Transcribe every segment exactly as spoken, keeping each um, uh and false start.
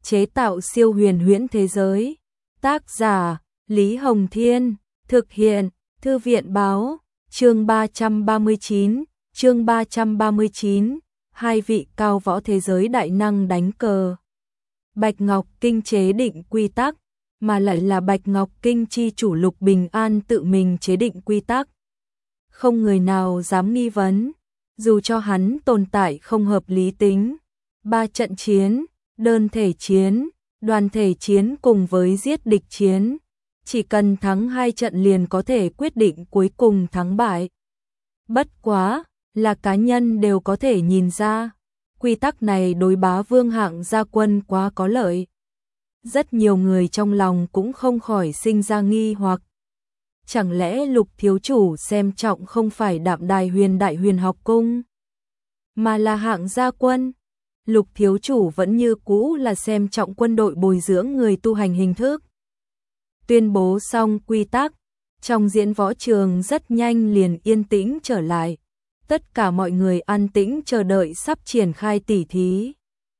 chế tạo siêu huyền huyễn thế giới. Tác giả, Lý Hồng Thiên, thực hiện, Thư viện Báo, chương ba trăm ba mươi chín, chương ba trăm ba mươi chín, hai vị cao võ thế giới đại năng đánh cờ. Bạch Ngọc Kinh chế định quy tắc, mà lại là Bạch Ngọc Kinh chi chủ Lục Bình An tự mình chế định quy tắc. Không người nào dám nghi vấn, dù cho hắn tồn tại không hợp lý tính. Ba trận chiến, đơn thể chiến, đoàn thể chiến cùng với giết địch chiến, chỉ cần thắng hai trận liền có thể quyết định cuối cùng thắng bại. Bất quá, là cá nhân đều có thể nhìn ra, quy tắc này đối Bá Vương hạng gia quân quá có lợi. Rất nhiều người trong lòng cũng không khỏi sinh ra nghi hoặc. Chẳng lẽ Lục thiếu chủ xem trọng không phải Đạm Đài Huyền Đại Huyền Học Cung, mà là hạng gia quân? Lục thiếu chủ vẫn như cũ là xem trọng quân đội bồi dưỡng người tu hành hình thức. Tuyên bố xong quy tắc, trong diễn võ trường rất nhanh liền yên tĩnh trở lại. Tất cả mọi người an tĩnh chờ đợi sắp triển khai tỉ thí.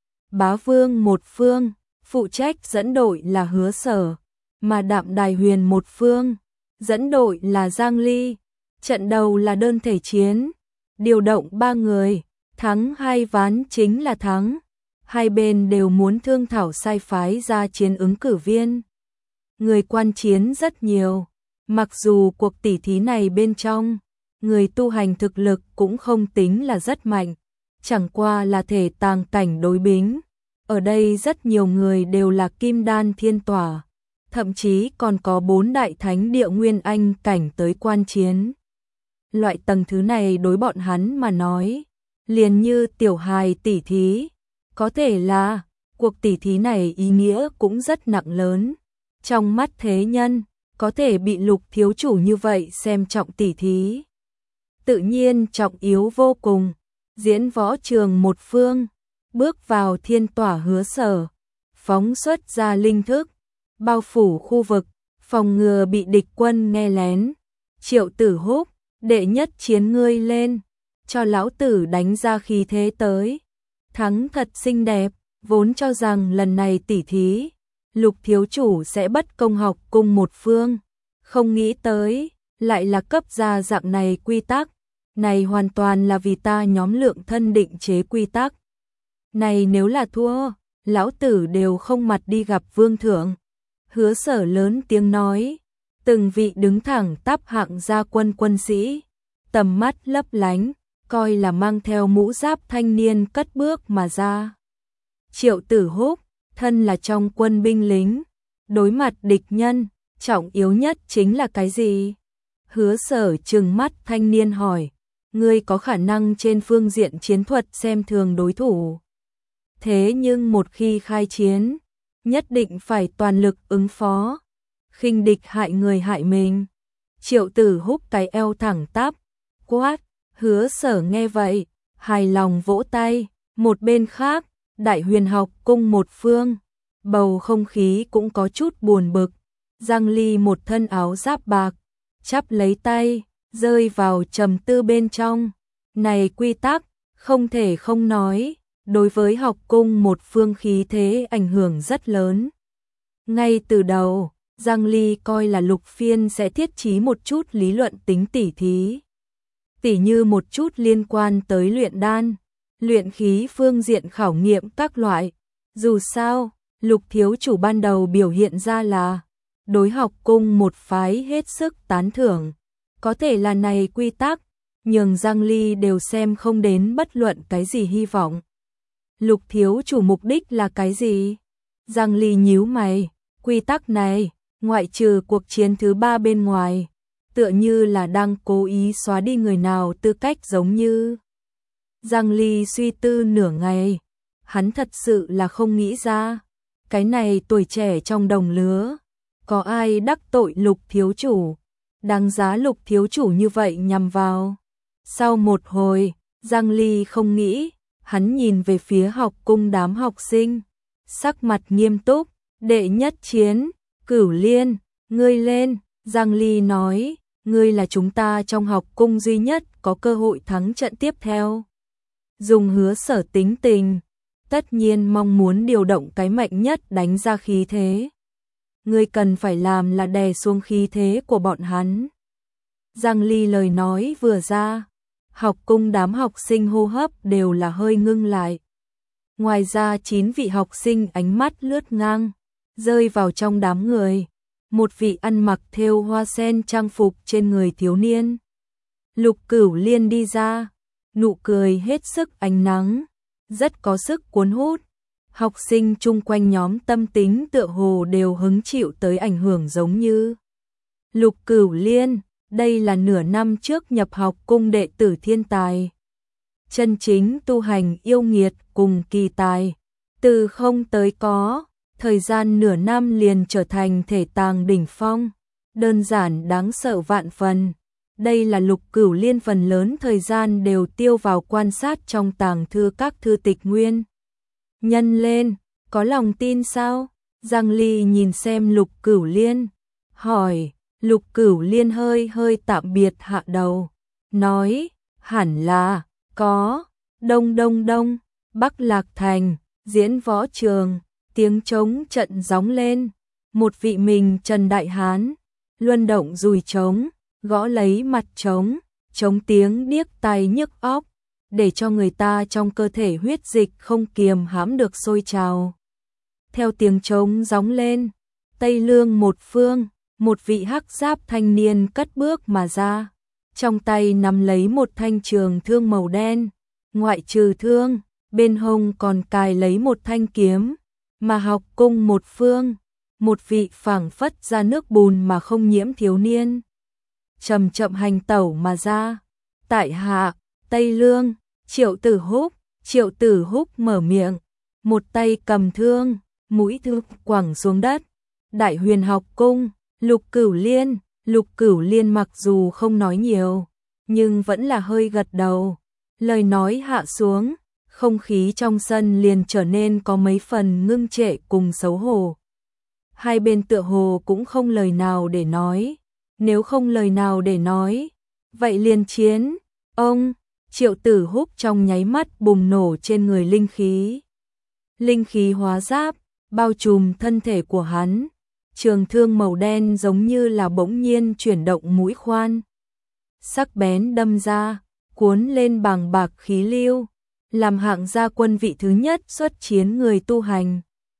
Bá Vương một phương, phụ trách dẫn đội là Hứa Sở, mà Đạm Đài Huyền một phương, dẫn đội là Giang Ly. Trận đầu là đơn thể chiến, điều động ba người, thắng hai ván chính là thắng. Hai bên đều muốn thương thảo sai phái ra chiến ứng cử viên. Người quan chiến rất nhiều, mặc dù cuộc tỉ thí này bên trong, người tu hành thực lực cũng không tính là rất mạnh, chẳng qua là thể tàng cảnh đối bính. Ở đây rất nhiều người đều là kim đan thiên tỏa, thậm chí còn có bốn đại thánh địa nguyên anh cảnh tới quan chiến. Loại tầng thứ này đối bọn hắn mà nói, liền như tiểu hài tỉ thí, có thể là cuộc tỉ thí này ý nghĩa cũng rất nặng lớn. Trong mắt thế nhân, có thể bị Lục thiếu chủ như vậy xem trọng tỉ thí, tự nhiên trọng yếu vô cùng. Diễn võ trường một phương, bước vào thiên tỏa Hứa Sở, phóng xuất ra linh thức, bao phủ khu vực, phòng ngừa bị địch quân nghe lén. Triệu Tử Húc, đệ nhất chiến ngươi lên, cho lão tử đánh ra khí thế tới. Thắng thật xinh đẹp, vốn cho rằng lần này tỉ thí, Lục thiếu chủ sẽ bất công học cung một phương, không nghĩ tới, lại là cấp ra dạng này quy tắc. Này hoàn toàn là vì ta nhóm lượng thân định chế quy tắc. Này nếu là thua, lão tử đều không mặt đi gặp vương thượng. Hứa Sở lớn tiếng nói, từng vị đứng thẳng tắp hạng gia quân quân sĩ, tầm mắt lấp lánh, coi là mang theo mũ giáp thanh niên cất bước mà ra. Triệu Tử Húc, thân là trong quân binh lính, đối mặt địch nhân, trọng yếu nhất chính là cái gì? Hứa Sở trừng mắt thanh niên hỏi, ngươi có khả năng trên phương diện chiến thuật xem thường đối thủ. Thế nhưng một khi khai chiến, nhất định phải toàn lực ứng phó, khinh địch hại người hại mình. Triệu Tử Húc cái eo thẳng tắp, quát. Hứa Sở nghe vậy, hài lòng vỗ tay. Một bên khác, Đại Huyền Học Cung một phương, bầu không khí cũng có chút buồn bực. Giang Ly một thân áo giáp bạc, chắp lấy tay, rơi vào trầm tư bên trong. Này quy tắc, không thể không nói, đối với học cung một phương khí thế ảnh hưởng rất lớn. Ngay từ đầu, Giang Ly coi là Lục Phiên sẽ thiết trí một chút lý luận tính tỉ thí. Tỉ như một chút liên quan tới luyện đan, luyện khí phương diện khảo nghiệm các loại. Dù sao, Lục thiếu chủ ban đầu biểu hiện ra là đối học cung một phái hết sức tán thưởng. Có thể là này quy tắc, nhường Giang Ly đều xem không đến bất luận cái gì hy vọng. Lục thiếu chủ mục đích là cái gì? Giang Ly nhíu mày, quy tắc này, ngoại trừ cuộc chiến thứ ba bên ngoài, tựa như là đang cố ý xóa đi người nào tư cách giống như. Giang Ly suy tư nửa ngày, hắn thật sự là không nghĩ ra, cái này tuổi trẻ trong đồng lứa, có ai đắc tội Lục thiếu chủ, đáng giá Lục thiếu chủ như vậy nhằm vào. Sau một hồi, Giang Ly không nghĩ, hắn nhìn về phía học cung đám học sinh, sắc mặt nghiêm túc, đệ nhất chiến, Cửu Liên, ngươi lên. Giang Ly nói, ngươi là chúng ta trong học cung duy nhất có cơ hội thắng trận tiếp theo. Dùng Hứa Sở tính tình, tất nhiên mong muốn điều động cái mạnh nhất đánh ra khí thế. Ngươi cần phải làm là đè xuống khí thế của bọn hắn. Giang Ly lời nói vừa ra, học cung đám học sinh hô hấp đều là hơi ngưng lại. Ngoài ra chín vị học sinh ánh mắt lướt ngang, rơi vào trong đám người. Một vị ăn mặc thêu hoa sen trang phục trên người thiếu niên. Lục Cửu Liên đi ra, nụ cười hết sức ánh nắng, rất có sức cuốn hút. Học sinh chung quanh nhóm tâm tính tựa hồ đều hứng chịu tới ảnh hưởng giống như Lục Cửu Liên. Đây là nửa năm trước nhập học cung đệ tử thiên tài, chân chính tu hành yêu nghiệt cùng kỳ tài, từ không tới có, thời gian nửa năm liền trở thành thể tàng đỉnh phong, đơn giản đáng sợ vạn phần. Đây là Lục Cửu Liên phần lớn thời gian đều tiêu vào quan sát trong tàng thư các thư tịch nguyên. Nhân lên, có lòng tin sao? Giang Ly nhìn xem Lục Cửu Liên, hỏi. Lục Cửu Liên hơi hơi tạm biệt hạ đầu, nói, hẳn là, có. Đông đông đông, Bắc Lạc Thành, diễn võ trường, tiếng trống trận gióng lên. Một vị mình Trần Đại Hán, luân động dùi trống, gõ lấy mặt trống, trống tiếng điếc tai nhức óc, để cho người ta trong cơ thể huyết dịch không kiềm hãm được sôi trào. Theo tiếng trống gióng lên, Tây Lương một phương, một vị hắc giáp thanh niên cất bước mà ra, trong tay nắm lấy một thanh trường thương màu đen, ngoại trừ thương, bên hông còn cài lấy một thanh kiếm, mà học cung một phương, một vị phảng phất ra nước bùn mà không nhiễm thiếu niên, chậm chậm hành tẩu mà ra. Tại hạ, Tây Lương, Triệu Tử Húc. Triệu Tử Húc mở miệng, một tay cầm thương, mũi thương quẳng xuống đất. Đại Huyền học cung, Lục Cửu Liên. Lục Cửu Liên mặc dù không nói nhiều, nhưng vẫn là hơi gật đầu. Lời nói hạ xuống, không khí trong sân liền trở nên có mấy phần ngưng trệ cùng xấu hổ. Hai bên tựa hồ cũng không lời nào để nói. Nếu không lời nào để nói, vậy liền chiến. Ông, Triệu Tử Húc trong nháy mắt bùng nổ trên người linh khí. Linh khí hóa giáp, bao trùm thân thể của hắn. Trường thương màu đen giống như là bỗng nhiên chuyển động mũi khoan. Sắc bén đâm ra, cuốn lên bàng bạc khí lưu, làm hạng gia quân vị thứ nhất xuất chiến người tu hành.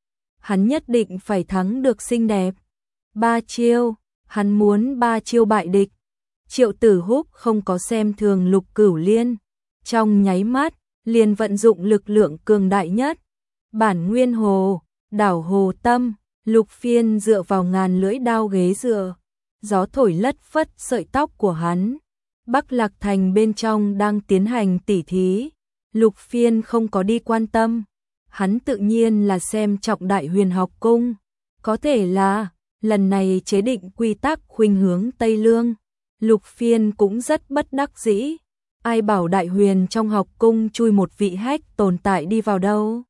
Hắn nhất định phải thắng được xinh đẹp. Ba chiêu, hắn muốn ba chiêu bại địch. Triệu Tử Húc không có xem thường Lục Cửu Liên, trong nháy mắt liền vận dụng lực lượng cường đại nhất. Bản nguyên hồ, đảo hồ tâm. Lục Phiên dựa vào ngàn lưỡi đao ghế dựa, gió thổi lất phất sợi tóc của hắn. Bắc Lạc Thành bên trong đang tiến hành tỉ thí, Lục Phiên không có đi quan tâm, hắn tự nhiên là xem trọng Đại Huyền học cung, có thể là lần này chế định quy tắc khuynh hướng Tây Lương. Lục Phiên cũng rất bất đắc dĩ, ai bảo Đại Huyền trong học cung chui một vị hách tồn tại đi vào đâu.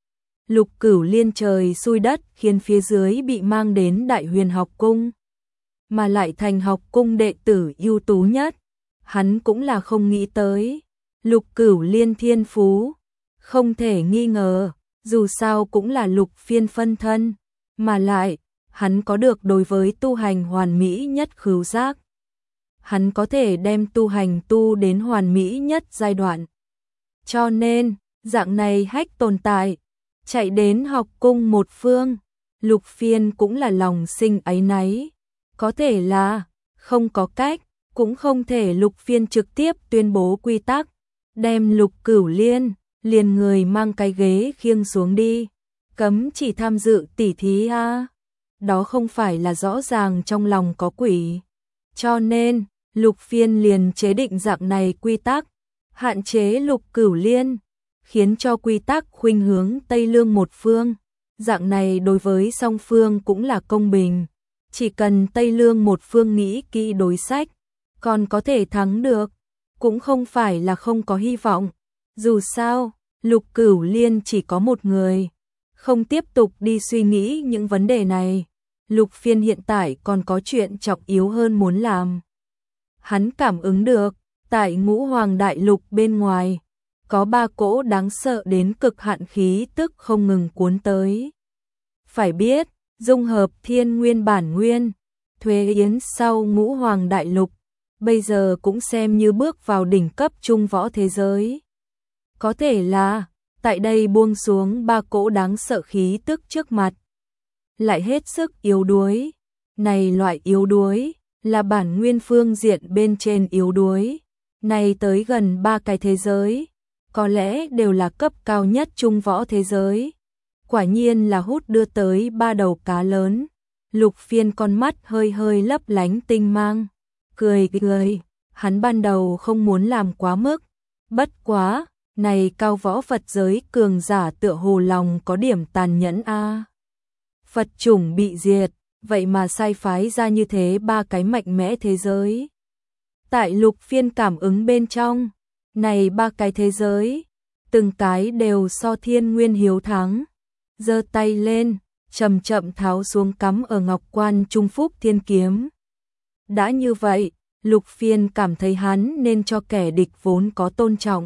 Lục Cửu Liên trời xui đất khiến phía dưới bị mang đến Đại Huyền học cung, mà lại thành học cung đệ tử ưu tú nhất, hắn cũng là không nghĩ tới. Lục Cửu Liên thiên phú, không thể nghi ngờ, dù sao cũng là Lục Phiên phân thân, mà lại, hắn có được đối với tu hành hoàn mỹ nhất khứu giác. Hắn có thể đem tu hành tu đến hoàn mỹ nhất giai đoạn. Cho nên, dạng này hách tồn tại, chạy đến học cung một phương, Lục Phiên cũng là lòng sinh áy náy. Có thể là, không có cách, cũng không thể Lục Phiên trực tiếp tuyên bố quy tắc, đem Lục Cửu Liên, liền người mang cái ghế khiêng xuống đi, cấm chỉ tham dự tỉ thí a. Đó không phải là rõ ràng trong lòng có quỷ. Cho nên, Lục Phiên liền chế định dạng này quy tắc, hạn chế Lục Cửu Liên, khiến cho quy tắc khuynh hướng Tây Lương một phương. Dạng này đối với song phương cũng là công bình, chỉ cần Tây Lương một phương nghĩ kỹ đối sách, còn có thể thắng được, cũng không phải là không có hy vọng. Dù sao, Lục Cửu Liên chỉ có một người, không tiếp tục đi suy nghĩ những vấn đề này. Lục Phiên hiện tại còn có chuyện trọng yếu hơn muốn làm. Hắn cảm ứng được, tại Ngũ Hoàng Đại Lục bên ngoài, có ba cỗ đáng sợ đến cực hạn khí tức không ngừng cuốn tới. Phải biết, dung hợp thiên nguyên bản nguyên, thuế yến sau ngũ hoàng đại lục, bây giờ cũng xem như bước vào đỉnh cấp trung võ thế giới. Có thể là, tại đây buông xuống ba cỗ đáng sợ khí tức trước mặt, lại hết sức yếu đuối. Này loại yếu đuối, là bản nguyên phương diện bên trên yếu đuối. Này tới gần ba cái thế giới, có lẽ đều là cấp cao nhất trung võ thế giới. Quả nhiên là hút đưa tới ba đầu cá lớn. Lục Phiên con mắt hơi hơi lấp lánh tinh mang, cười cười, hắn ban đầu không muốn làm quá mức. Bất quá, này cao võ Phật giới cường giả tựa hồ lòng có điểm tàn nhẫn a. Phật chủng bị diệt, vậy mà sai phái ra như thế ba cái mạnh mẽ thế giới. Tại Lục Phiên cảm ứng bên trong, này ba cái thế giới, từng cái đều so thiên nguyên hiếu thắng. Giơ tay lên, chậm chậm tháo xuống cắm ở ngọc quan trung phúc thiên kiếm. Đã như vậy, Lục Phiên cảm thấy hắn nên cho kẻ địch vốn có tôn trọng.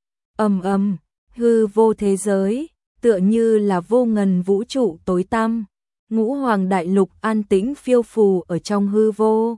Ầm ầm, hư vô thế giới, tựa như là vô ngần vũ trụ tối tăm. Ngũ hoàng đại lục an tĩnh phiêu phù ở trong hư vô.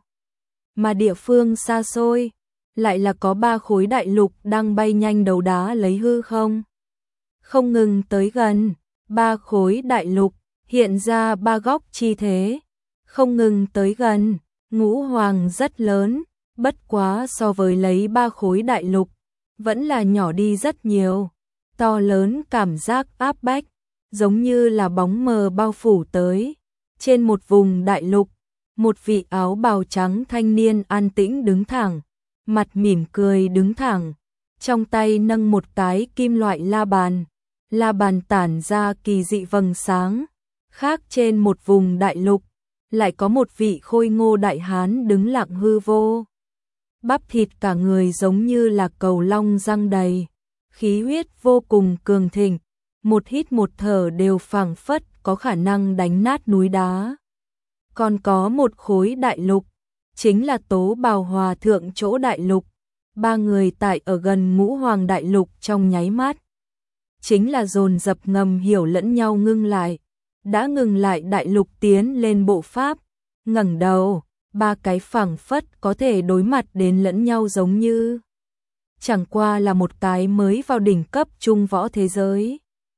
Mà địa phương xa xôi, lại là có ba khối đại lục đang bay nhanh đầu đá lấy hư không. Không ngừng tới gần, ba khối đại lục, hiện ra ba góc chi thế. Không ngừng tới gần, ngũ hoàng rất lớn, bất quá so với lấy ba khối đại lục, vẫn là nhỏ đi rất nhiều. To lớn cảm giác áp bách, giống như là bóng mờ bao phủ tới. Trên một vùng đại lục, một vị áo bào trắng thanh niên an tĩnh đứng thẳng, mặt mỉm cười đứng thẳng, trong tay nâng một cái kim loại la bàn. La bàn tản ra kỳ dị vầng sáng. Khác trên một vùng đại lục, lại có một vị khôi ngô đại hán đứng lặng hư vô. Bắp thịt cả người giống như là cầu long răng đầy, khí huyết vô cùng cường thịnh, một hít một thở đều phảng phất có khả năng đánh nát núi đá. Còn có một khối đại lục, chính là Tố Bào Hòa thượng chỗ đại lục. Ba người tại ở gần ngũ hoàng đại lục trong nháy mắt, chính là dồn dập ngầm hiểu lẫn nhau ngưng lại. Đã ngừng lại đại lục tiến lên bộ pháp, ngẩng đầu, ba cái phảng phất có thể đối mặt đến lẫn nhau giống như. Chẳng qua là một cái mới vào đỉnh cấp trung võ thế giới.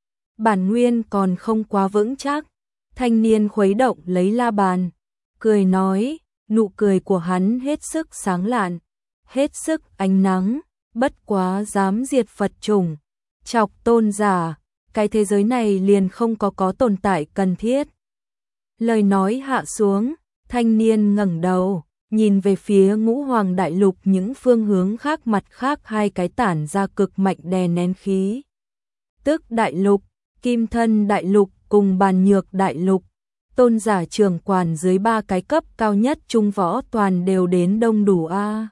Bản nguyên còn không quá vững chắc, thanh niên khuấy động lấy la bàn, cười nói, nụ cười của hắn hết sức sáng lạn, hết sức ánh nắng, bất quá dám diệt Phật chủng, chọc tôn giả, cái thế giới này liền không có có tồn tại cần thiết. Lời nói hạ xuống, thanh niên ngẩng đầu, nhìn về phía ngũ hoàng đại lục những phương hướng khác, mặt khác hai cái tản ra cực mạnh đè nén khí. Tức đại lục, kim thân đại lục cùng bàn nhược đại lục, tôn giả trưởng quản dưới ba cái cấp cao nhất trung võ toàn đều đến đông đủ a.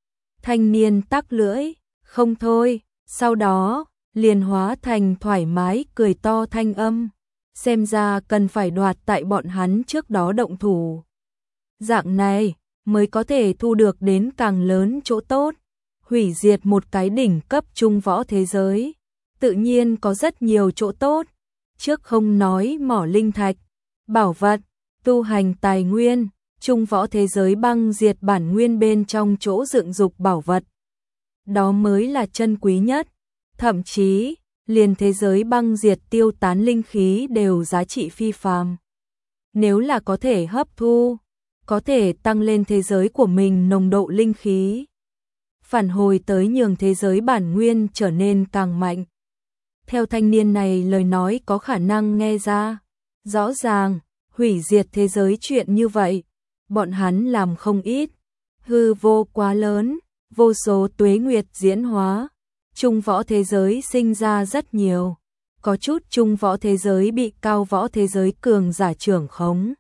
Thanh niên tắc lưỡi, không thôi, sau đó liền hóa thành thoải mái cười to thanh âm, xem ra cần phải đoạt tại bọn hắn trước đó động thủ. Dạng này mới có thể thu được đến càng lớn chỗ tốt, hủy diệt một cái đỉnh cấp trung võ thế giới, tự nhiên có rất nhiều chỗ tốt. Trước không nói mỏ linh thạch, bảo vật, tu hành tài nguyên, trung võ thế giới băng diệt bản nguyên bên trong chỗ dựng dục bảo vật. Đó mới là chân quý nhất, thậm chí, liền thế giới băng diệt tiêu tán linh khí đều giá trị phi phàm. Nếu là có thể hấp thu, có thể tăng lên thế giới của mình nồng độ linh khí, phản hồi tới nhường thế giới bản nguyên trở nên càng mạnh. Theo thanh niên này lời nói có khả năng nghe ra, rõ ràng, hủy diệt thế giới chuyện như vậy, bọn hắn làm không ít, hư vô quá lớn, vô số tuế nguyệt diễn hóa, trung võ thế giới sinh ra rất nhiều, có chút trung võ thế giới bị cao võ thế giới cường giả trưởng khống.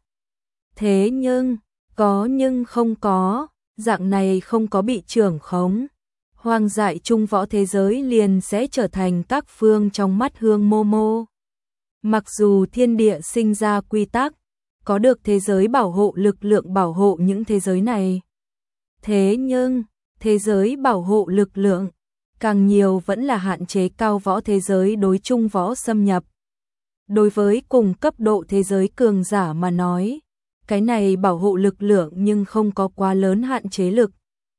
Thế nhưng, có nhưng không có, dạng này không có bị trưởng khống, hoang dại trung võ thế giới liền sẽ trở thành các phương trong mắt Hương Mô Mô. Mặc dù thiên địa sinh ra quy tắc, có được thế giới bảo hộ lực lượng bảo hộ những thế giới này. Thế nhưng, thế giới bảo hộ lực lượng, càng nhiều vẫn là hạn chế cao võ thế giới đối trung võ xâm nhập. Đối với cùng cấp độ thế giới cường giả mà nói, cái này bảo hộ lực lượng nhưng không có quá lớn hạn chế lực.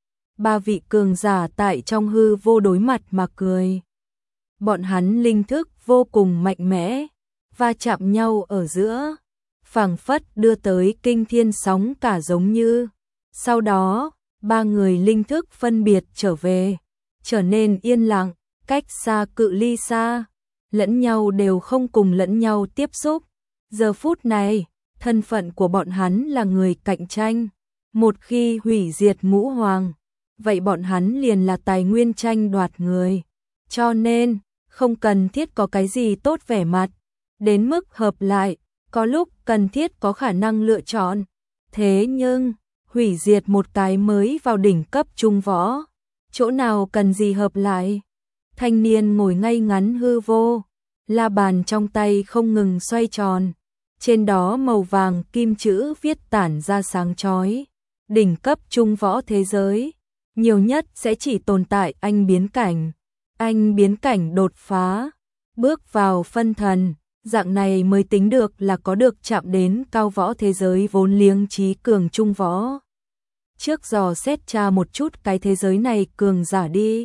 Ba vị cường giả tại trong hư vô đối mặt mà cười. Bọn hắn linh thức vô cùng mạnh mẽ, va chạm nhau ở giữa, phảng phất đưa tới kinh thiên sóng cả giống như. Sau đó, ba người linh thức phân biệt trở về, trở nên yên lặng, cách xa cự ly xa, lẫn nhau đều không cùng lẫn nhau tiếp xúc. Giờ phút này, thân phận của bọn hắn là người cạnh tranh. Một khi hủy diệt Ngũ Hoàng, vậy bọn hắn liền là tài nguyên tranh đoạt người. Cho nên, không cần thiết có cái gì tốt vẻ mặt, đến mức hợp lại, có lúc cần thiết có khả năng lựa chọn. Thế nhưng, hủy diệt một cái mới vào đỉnh cấp trung võ, chỗ nào cần gì hợp lại. Thanh niên ngồi ngay ngắn hư vô, la bàn trong tay không ngừng xoay tròn, trên đó màu vàng kim chữ viết tản ra sáng chói. Đỉnh cấp trung võ thế giới, nhiều nhất sẽ chỉ tồn tại anh biến cảnh. Anh biến cảnh đột phá, bước vào phân thần, dạng này mới tính được là có được chạm đến cao võ thế giới vốn liếng trí cường trung võ. Trước dò xét tra một chút cái thế giới này cường giả đi.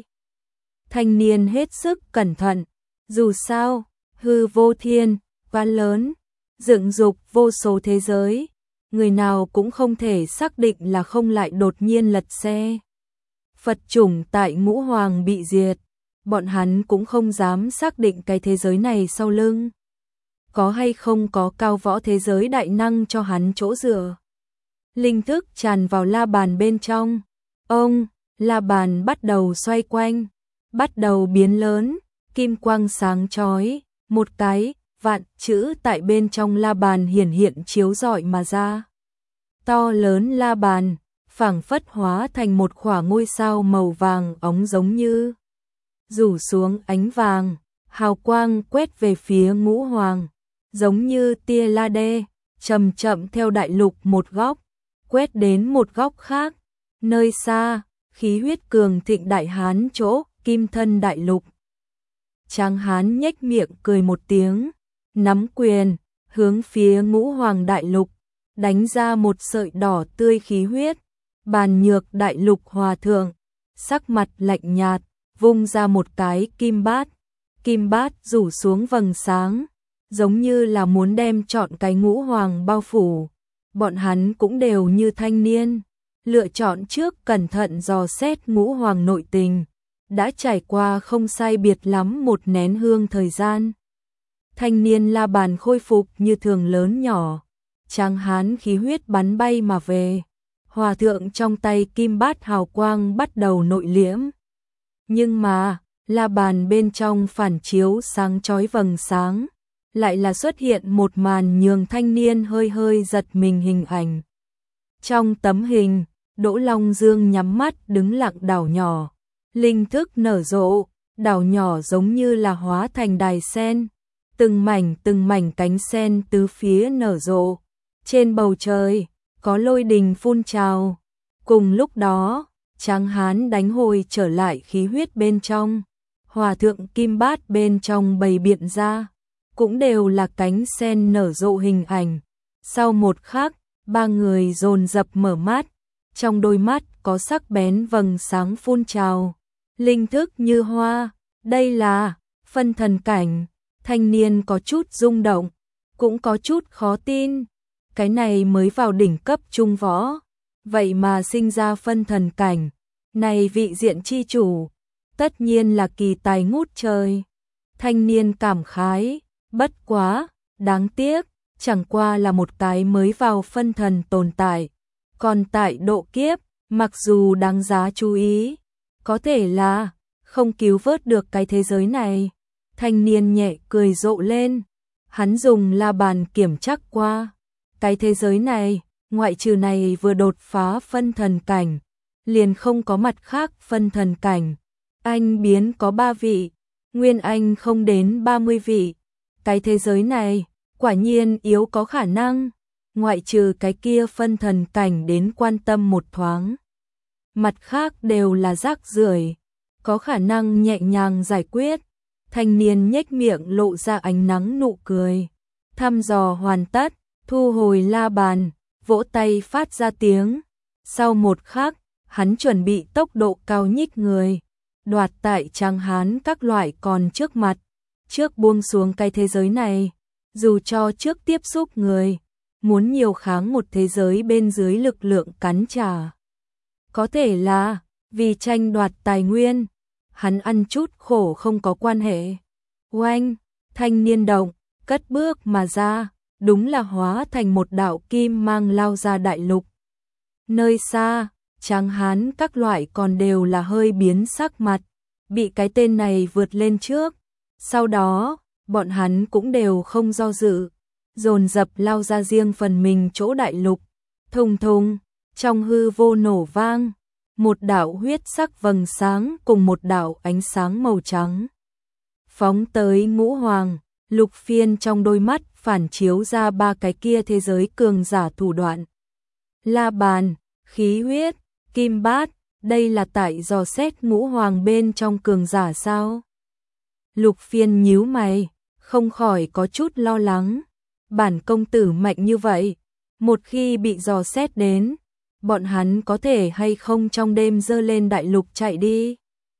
Thanh niên hết sức cẩn thận, dù sao, hư vô thiên, quá lớn, dựng dục vô số thế giới, người nào cũng không thể xác định là không lại đột nhiên lật xe. Phật chủng tại Ngũ Hoàng bị diệt, bọn hắn cũng không dám xác định cái thế giới này sau lưng có hay không có cao võ thế giới đại năng cho hắn chỗ dựa. Linh thức tràn vào la bàn bên trong, ông, la bàn bắt đầu xoay quanh, bắt đầu biến lớn, kim quang sáng chói, một cái vạn chữ tại bên trong la bàn hiển hiện chiếu rọi mà ra. To lớn la bàn, phảng phất hóa thành một khỏa ngôi sao màu vàng óng giống như rủ xuống ánh vàng, hào quang quét về phía Ngũ Hoàng, giống như tia laser, chậm chậm theo đại lục một góc, quét đến một góc khác, nơi xa, khí huyết cường thịnh đại hán chỗ, kim thân đại lục. Tráng hán nhếch miệng cười một tiếng, nắm quyền, hướng phía Ngũ Hoàng đại lục, đánh ra một sợi đỏ tươi khí huyết. Bàn Nhược đại lục hòa thượng, sắc mặt lạnh nhạt, vung ra một cái kim bát, kim bát rủ xuống vầng sáng, giống như là muốn đem trọn cái Ngũ Hoàng bao phủ. Bọn hắn cũng đều như thanh niên, lựa chọn trước cẩn thận dò xét Ngũ Hoàng nội tình, đã trải qua không sai biệt lắm một nén hương thời gian. Thanh niên la bàn khôi phục như thường lớn nhỏ, tráng hán khí huyết bắn bay mà về. Hòa thượng trong tay kim bát hào quang bắt đầu nội liễm. Nhưng mà, la bàn bên trong phản chiếu sáng chói vầng sáng, lại là xuất hiện một màn nhường thanh niên hơi hơi giật mình hình ảnh. Trong tấm hình, Đỗ Long Dương nhắm mắt đứng lặng đảo nhỏ, linh thức nở rộ, đảo nhỏ giống như là hóa thành đài sen, từng mảnh từng mảnh cánh sen tứ phía nở rộ. Trên bầu trời, có lôi đình phun trào. Cùng lúc đó, tráng hán đánh hồi trở lại khí huyết bên trong. Hòa thượng kim bát bên trong bày biện ra, cũng đều là cánh sen nở rộ hình ảnh. Sau một khắc, ba người dồn dập mở mắt, trong đôi mắt có sắc bén vầng sáng phun trào. Linh thức như hoa, đây là phân thần cảnh. Thanh niên có chút rung động, cũng có chút khó tin. Cái này mới vào đỉnh cấp trung võ, vậy mà sinh ra phân thần cảnh, này vị diện chi chủ, tất nhiên là kỳ tài ngút trời. Thanh niên cảm khái, bất quá, đáng tiếc, chẳng qua là một cái mới vào phân thần tồn tại, còn tại độ kiếp, mặc dù đáng giá chú ý, có thể là không cứu vớt được cái thế giới này. Thanh niên nhẹ cười rộ lên, hắn dùng la bàn kiểm chắc qua. Cái thế giới này, ngoại trừ này vừa đột phá phân thần cảnh, liền không có mặt khác phân thần cảnh. Anh biến có ba vị, Nguyên Anh không đến ba mươi vị. Cái thế giới này, quả nhiên yếu có khả năng, ngoại trừ cái kia phân thần cảnh đến quan tâm một thoáng. Mặt khác đều là rác rưởi. có khả năng nhẹ nhàng giải quyết. Thanh niên nhếch miệng lộ ra ánh nắng nụ cười. Thăm dò hoàn tất, thu hồi la bàn, vỗ tay phát ra tiếng. Sau một khắc, hắn chuẩn bị tốc độ cao nhích người, đoạt tại Tráng Hán các loại còn trước mặt, trước buông xuống cái thế giới này, dù cho trước tiếp xúc người, muốn nhiều kháng một thế giới bên dưới lực lượng cắn trả. Có thể là vì tranh đoạt tài nguyên, hắn ăn chút khổ không có quan hệ. Oanh, thanh niên động, cất bước mà ra, đúng là hóa thành một đạo kim mang lao ra đại lục. Nơi xa, Tráng Hán các loại còn đều là hơi biến sắc mặt, bị cái tên này vượt lên trước. Sau đó, bọn hắn cũng đều không do dự, dồn dập lao ra riêng phần mình chỗ đại lục. Thùng thùng, trong hư vô nổ vang, một đạo huyết sắc vầng sáng cùng một đạo ánh sáng màu trắng. Phóng tới Ngũ Hoàng, Lục Phiên trong đôi mắt phản chiếu ra ba cái kia thế giới cường giả thủ đoạn. La bàn, khí huyết, kim bát, đây là tại dò xét Ngũ Hoàng bên trong cường giả sao? Lục Phiên nhíu mày, không khỏi có chút lo lắng. Bản công tử mạnh như vậy, một khi bị dò xét đến, bọn hắn có thể hay không trong đêm dơ lên đại lục chạy đi.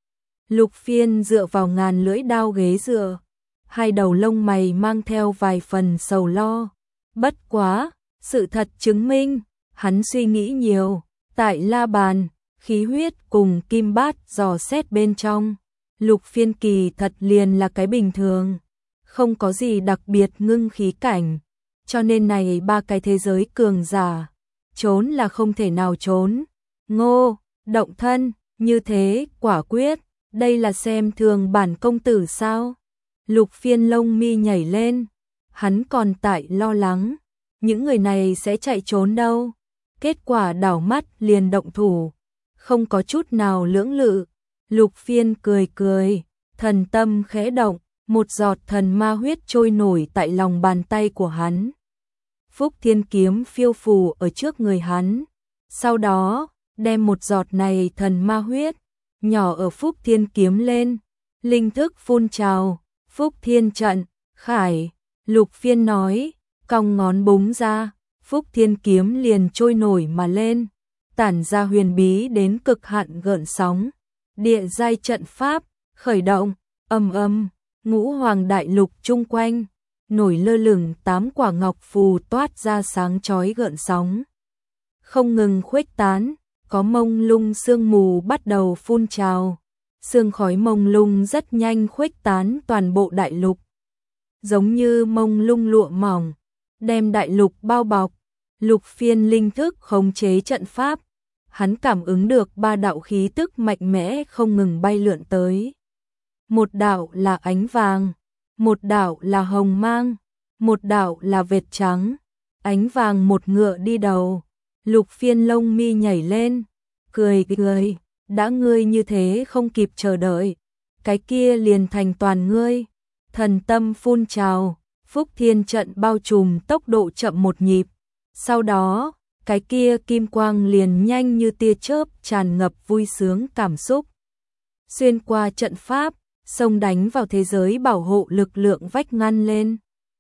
Lục Phiên dựa vào ngàn lưỡi đao ghế dựa, hai đầu lông mày mang theo vài phần sầu lo. Bất quá, sự thật chứng minh, hắn suy nghĩ nhiều, tại la bàn, khí huyết cùng kim bát dò xét bên trong. Lục Phiên kỳ thật liền là cái bình thường, không có gì đặc biệt ngưng khí cảnh, cho nên này ba cái thế giới cường giả, trốn là không thể nào trốn. Ngô, động thân, như thế, quả quyết, đây là xem thường bản công tử sao? Lục Phiên lông mi nhảy lên, hắn còn tại lo lắng, những người này sẽ chạy trốn đâu. Kết quả đảo mắt liền động thủ, không có chút nào lưỡng lự. Lục Phiên cười cười, thần tâm khẽ động, một giọt thần ma huyết trôi nổi tại lòng bàn tay của hắn. Phúc Thiên kiếm phiêu phù ở trước người hắn, sau đó đem một giọt này thần ma huyết nhỏ ở Phúc Thiên kiếm lên, linh thức phun trào, Phúc Thiên trận, khải. Lục Phiên nói, cong ngón búng ra, Phúc Thiên kiếm liền trôi nổi mà lên, tản ra huyền bí đến cực hạn gợn sóng. Địa giai trận pháp khởi động, ầm ầm, Ngũ Hoàng đại lục chung quanh nổi lơ lửng tám quả ngọc phù toát ra sáng chói gợn sóng, không ngừng khuếch tán, có mông lung sương mù bắt đầu phun trào, sương khói mông lung rất nhanh khuếch tán toàn bộ đại lục, giống như mông lung lụa mỏng, đem đại lục bao bọc. Lục Phiên linh thức khống chế trận pháp, hắn cảm ứng được ba đạo khí tức mạnh mẽ không ngừng bay lượn tới. Một đạo là ánh vàng, một đạo là hồng mang, một đạo là vệt trắng. Ánh vàng một ngựa đi đầu, Lục Phiên lông mi nhảy lên, cười cười, đã ngươi như thế không kịp chờ đợi, cái kia liền thành toàn ngươi. Thần tâm phun trào, Phúc Thiên trận bao trùm tốc độ chậm một nhịp, sau đó cái kia kim quang liền nhanh như tia chớp tràn ngập vui sướng cảm xúc. Xuyên qua trận pháp, xông đánh vào thế giới bảo hộ lực lượng vách ngăn lên.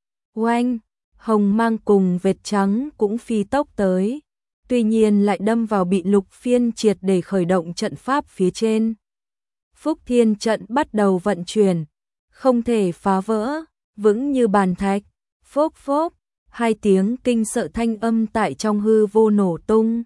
Oanh, hồng mang cùng vệt trắng cũng phi tốc tới, tuy nhiên lại đâm vào bị Lục Phiên triệt để khởi động trận pháp phía trên. Phúc Thiên trận bắt đầu vận chuyển, không thể phá vỡ, vững như bàn thạch. Phốc phốc, hai tiếng kinh sợ thanh âm tại trong hư vô nổ tung.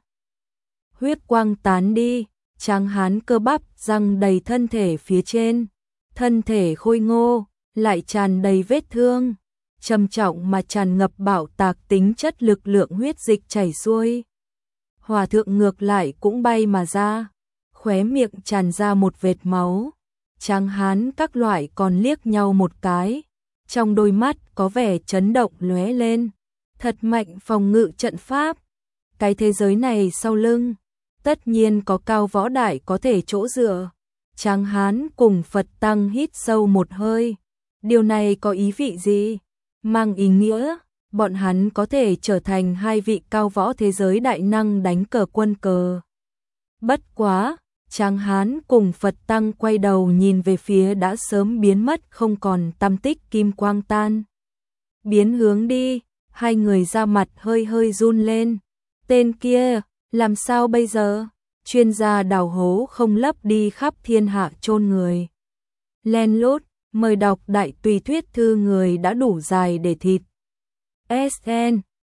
Huyết quang tán đi, Tráng Hán cơ bắp răng đầy thân thể phía trên, thân thể khôi ngô, lại tràn đầy vết thương, trầm trọng mà tràn ngập bạo tạc tính chất lực lượng huyết dịch chảy xuôi. Hòa thượng ngược lại cũng bay mà ra, khóe miệng tràn ra một vệt máu. Tráng Hán các loại còn liếc nhau một cái, trong đôi mắt có vẻ chấn động lóe lên. Thật mạnh phòng ngự trận pháp, cái thế giới này sau lưng tất nhiên có cao võ đại có thể chỗ dựa. Tráng Hán cùng Phật Tăng hít sâu một hơi, điều này có ý vị gì? Mang ý nghĩa bọn hắn có thể trở thành hai vị cao võ thế giới đại năng đánh cờ quân cờ. Bất quá, Tráng Hán cùng Phật Tăng quay đầu nhìn về phía đã sớm biến mất không còn tăm tích kim quang tan. Biến hướng đi, hai người ra mặt hơi hơi run lên. Tên kia, làm sao bây giờ? Chuyên gia đào hố không lấp đi khắp thiên hạ chôn người. Len lút, mời đọc đại tùy thuyết thư người đã đủ dài để thịt. ét en